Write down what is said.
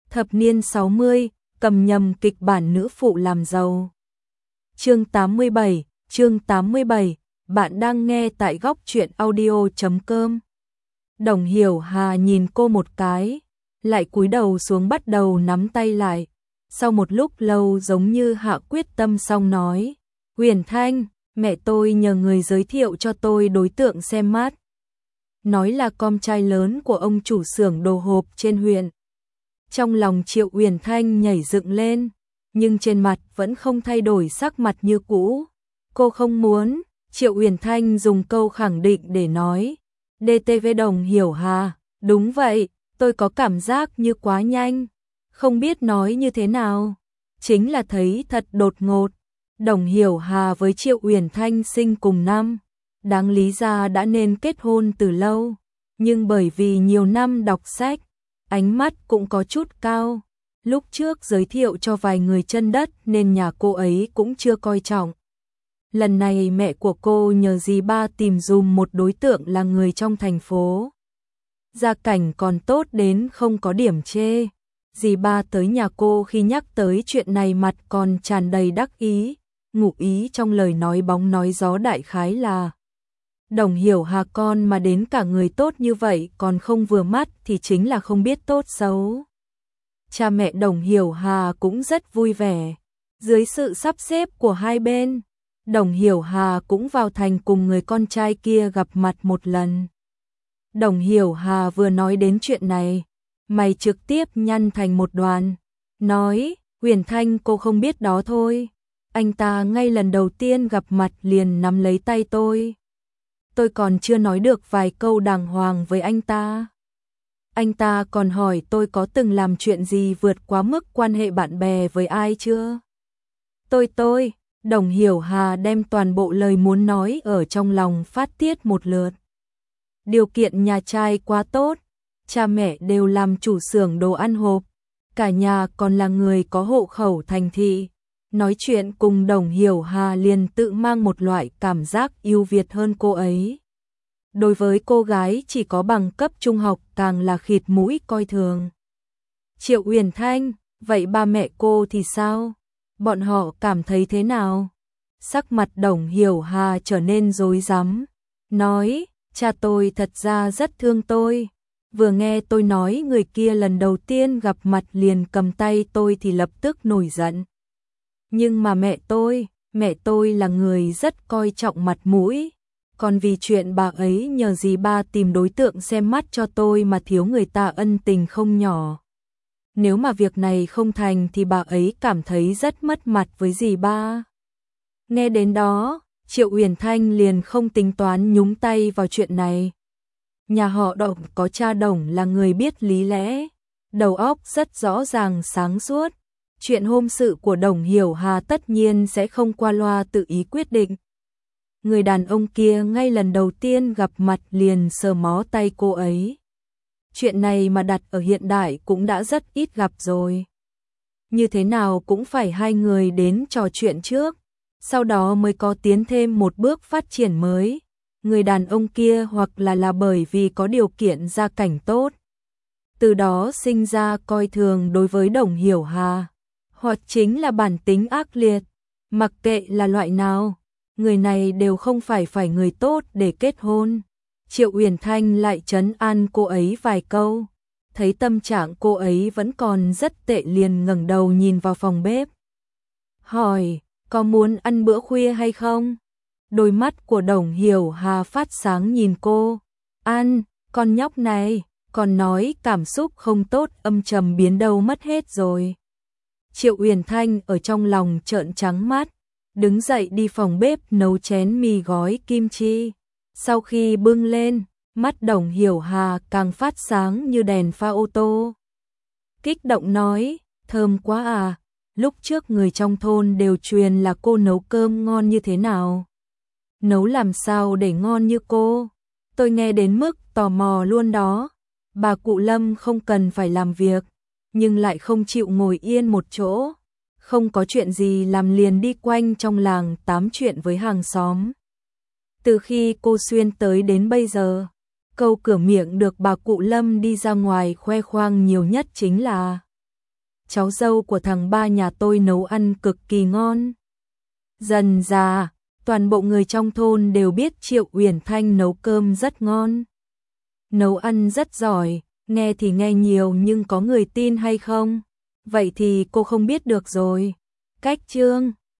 Thập niên 60, cầm nhầm kịch bản nữ phụ làm giàu. Chương 87, bạn đang nghe tại góc truyện audio.com. Đồng Hiểu Hà nhìn cô một cái, lại cúi đầu xuống bắt đầu nắm tay lại. Sau một lúc lâu giống như hạ quyết tâm xong nói, Huyền Thanh, mẹ tôi nhờ người giới thiệu cho tôi đối tượng xem mắt. Nói là con trai lớn của ông chủ xưởng đồ hộp trên huyện. Trong lòng Triệu Huyền Thanh nhảy dựng lên, nhưng trên mặt vẫn không thay đổi sắc mặt như cũ. Cô không muốn, Triệu Huyền Thanh dùng câu khẳng định để nói. DTV Đồng Hiểu Hà, đúng vậy, tôi có cảm giác như quá nhanh, không biết nói như thế nào. Chính là thấy thật đột ngột. Đồng Hiểu Hà với Triệu Huyền Thanh sinh cùng năm, đáng lý ra đã nên kết hôn từ lâu, nhưng bởi vì nhiều năm đọc sách, ánh mắt cũng có chút cao. Lúc trước giới thiệu cho vài người chân đất nên nhà cô ấy cũng chưa coi trọng. Lần này mẹ của cô nhờ dì ba tìm dùm một đối tượng là người trong thành phố. Gia cảnh còn tốt đến không có điểm chê. Dì ba tới nhà cô khi nhắc tới chuyện này mặt còn tràn đầy đắc ý, ngụ ý trong lời nói bóng nói gió đại khái là Đồng Hiểu Hà con mà đến cả người tốt như vậy còn không vừa mắt thì chính là không biết tốt xấu. Cha mẹ Đồng Hiểu Hà cũng rất vui vẻ. Dưới sự sắp xếp của hai bên, Đồng Hiểu Hà cũng vào thành cùng người con trai kia gặp mặt một lần. Đồng Hiểu Hà vừa nói đến chuyện này, mày trực tiếp nhăn thành một đoàn, nói, Huyền Thanh cô không biết đó thôi. Anh ta ngay lần đầu tiên gặp mặt liền nắm lấy tay tôi. Tôi còn chưa nói được vài câu đàng hoàng với anh ta. Anh ta còn hỏi tôi có từng làm chuyện gì vượt quá mức quan hệ bạn bè với ai chưa. Đồng Hiểu Hà đem toàn bộ lời muốn nói ở trong lòng phát tiết một lượt. Điều kiện nhà trai quá tốt, cha mẹ đều làm chủ xưởng đồ ăn hộp, cả nhà còn là người có hộ khẩu thành thị. Nói chuyện cùng Đồng Hiểu Hà liền tự mang một loại cảm giác ưu việt hơn cô ấy. Đối với cô gái chỉ có bằng cấp trung học càng là khịt mũi coi thường. Triệu Huyền Thanh, vậy ba mẹ cô thì sao? Bọn họ cảm thấy thế nào? Sắc mặt Đồng Hiểu Hà trở nên rối rắm, nói, cha tôi thật ra rất thương tôi. Vừa nghe tôi nói người kia lần đầu tiên gặp mặt liền cầm tay tôi thì lập tức nổi giận. Nhưng mà mẹ tôi là người rất coi trọng mặt mũi. Còn vì chuyện bà ấy nhờ dì ba tìm đối tượng xem mắt cho tôi mà thiếu người ta ân tình không nhỏ. Nếu mà việc này không thành thì bà ấy cảm thấy rất mất mặt với dì ba. Nghe đến đó, Triệu Huyền Thanh liền không tính toán nhúng tay vào chuyện này. Nhà họ Đồng có cha Đồng là người biết lý lẽ, đầu óc rất rõ ràng sáng suốt. Chuyện hôn sự của Đồng Hiểu Hà tất nhiên sẽ không qua loa tự ý quyết định. Người đàn ông kia ngay lần đầu tiên gặp mặt liền sờ mó tay cô ấy. Chuyện này mà đặt ở hiện đại cũng đã rất ít gặp rồi. Như thế nào cũng phải hai người đến trò chuyện trước, sau đó mới có tiến thêm một bước phát triển mới. Người đàn ông kia hoặc là bởi vì có điều kiện gia cảnh tốt, từ đó sinh ra coi thường đối với Đồng Hiểu Hà, hoặc chính là bản tính ác liệt. Mặc kệ là loại nào, người này đều không phải người tốt để kết hôn. Triệu Huyền Thanh lại trấn an cô ấy vài câu, thấy tâm trạng cô ấy vẫn còn rất tệ liền ngẩng đầu nhìn vào phòng bếp. Hỏi, có muốn ăn bữa khuya hay không? Đôi mắt của Đồng Hiểu Hà phát sáng nhìn cô. Ăn, con nhóc này, còn nói cảm xúc không tốt âm trầm biến đâu mất hết rồi. Triệu Huyền Thanh ở trong lòng trợn trắng mắt, đứng dậy đi phòng bếp nấu chén mì gói kim chi. Sau khi bưng lên, mắt Đồng Hiểu Hà càng phát sáng như đèn pha ô tô. Kích động nói, thơm quá à, lúc trước người trong thôn đều truyền là cô nấu cơm ngon như thế nào. Nấu làm sao để ngon như cô? Tôi nghe đến mức tò mò luôn đó. Bà cụ Lâm không cần phải làm việc, nhưng lại không chịu ngồi yên một chỗ. Không có chuyện gì làm liền đi quanh trong làng tám chuyện với hàng xóm. Từ khi cô Xuyên tới đến bây giờ, câu cửa miệng được bà cụ Lâm đi ra ngoài khoe khoang nhiều nhất chính là cháu dâu của thằng ba nhà tôi nấu ăn cực kỳ ngon. Dần dà, toàn bộ người trong thôn đều biết Triệu Uyển Thanh nấu cơm rất ngon. Nấu ăn rất giỏi, nghe thì nghe nhiều nhưng có người tin hay không? Vậy thì cô không biết được rồi. Cách chương